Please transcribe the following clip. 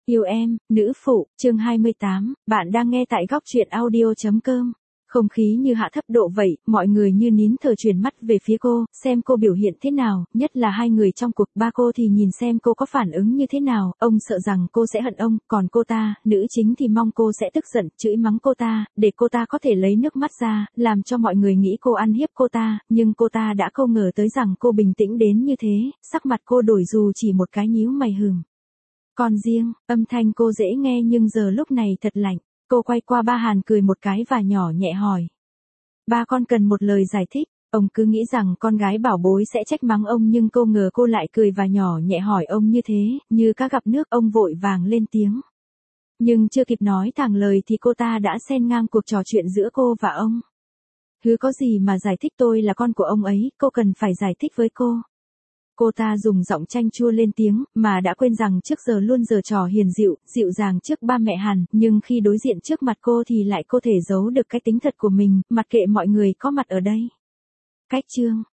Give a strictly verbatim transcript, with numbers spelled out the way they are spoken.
Yêu em, nữ phụ, chương hai mươi tám, bạn đang nghe tại góc truyện audio.com. Không khí như hạ thấp độ vậy, mọi người như nín thở chuyển mắt về phía cô, xem cô biểu hiện thế nào, nhất là hai người trong cuộc, ba cô thì nhìn xem cô có phản ứng như thế nào, ông sợ rằng cô sẽ hận ông, còn cô ta, nữ chính thì mong cô sẽ tức giận, chửi mắng cô ta, để cô ta có thể lấy nước mắt ra, làm cho mọi người nghĩ cô ăn hiếp cô ta, nhưng cô ta đã không ngờ tới rằng cô bình tĩnh đến như thế, sắc mặt cô đổi dù chỉ một cái nhíu mày hừm. Còn riêng, âm thanh cô dễ nghe nhưng giờ lúc này thật lạnh. Cô quay qua ba Hàn cười một cái và nhỏ nhẹ hỏi. Ba con cần một lời giải thích. Ông cứ nghĩ rằng con gái bảo bối sẽ trách mắng ông nhưng cô ngờ cô lại cười và nhỏ nhẹ hỏi ông như thế, như cá gặp nước. Ông vội vàng lên tiếng. Nhưng chưa kịp nói thẳng lời thì cô ta đã xen ngang cuộc trò chuyện giữa cô và ông. Hứ có gì mà giải thích, tôi là con của ông ấy, cô cần phải giải thích với cô. Cô ta dùng giọng chanh chua lên tiếng, mà đã quên rằng trước giờ luôn giở trò hiền dịu, dịu dàng trước ba mẹ Hàn, nhưng khi đối diện trước mặt cô thì lại cô thể giấu được cái tính thật của mình, mặc kệ mọi người có mặt ở đây. Cách chương,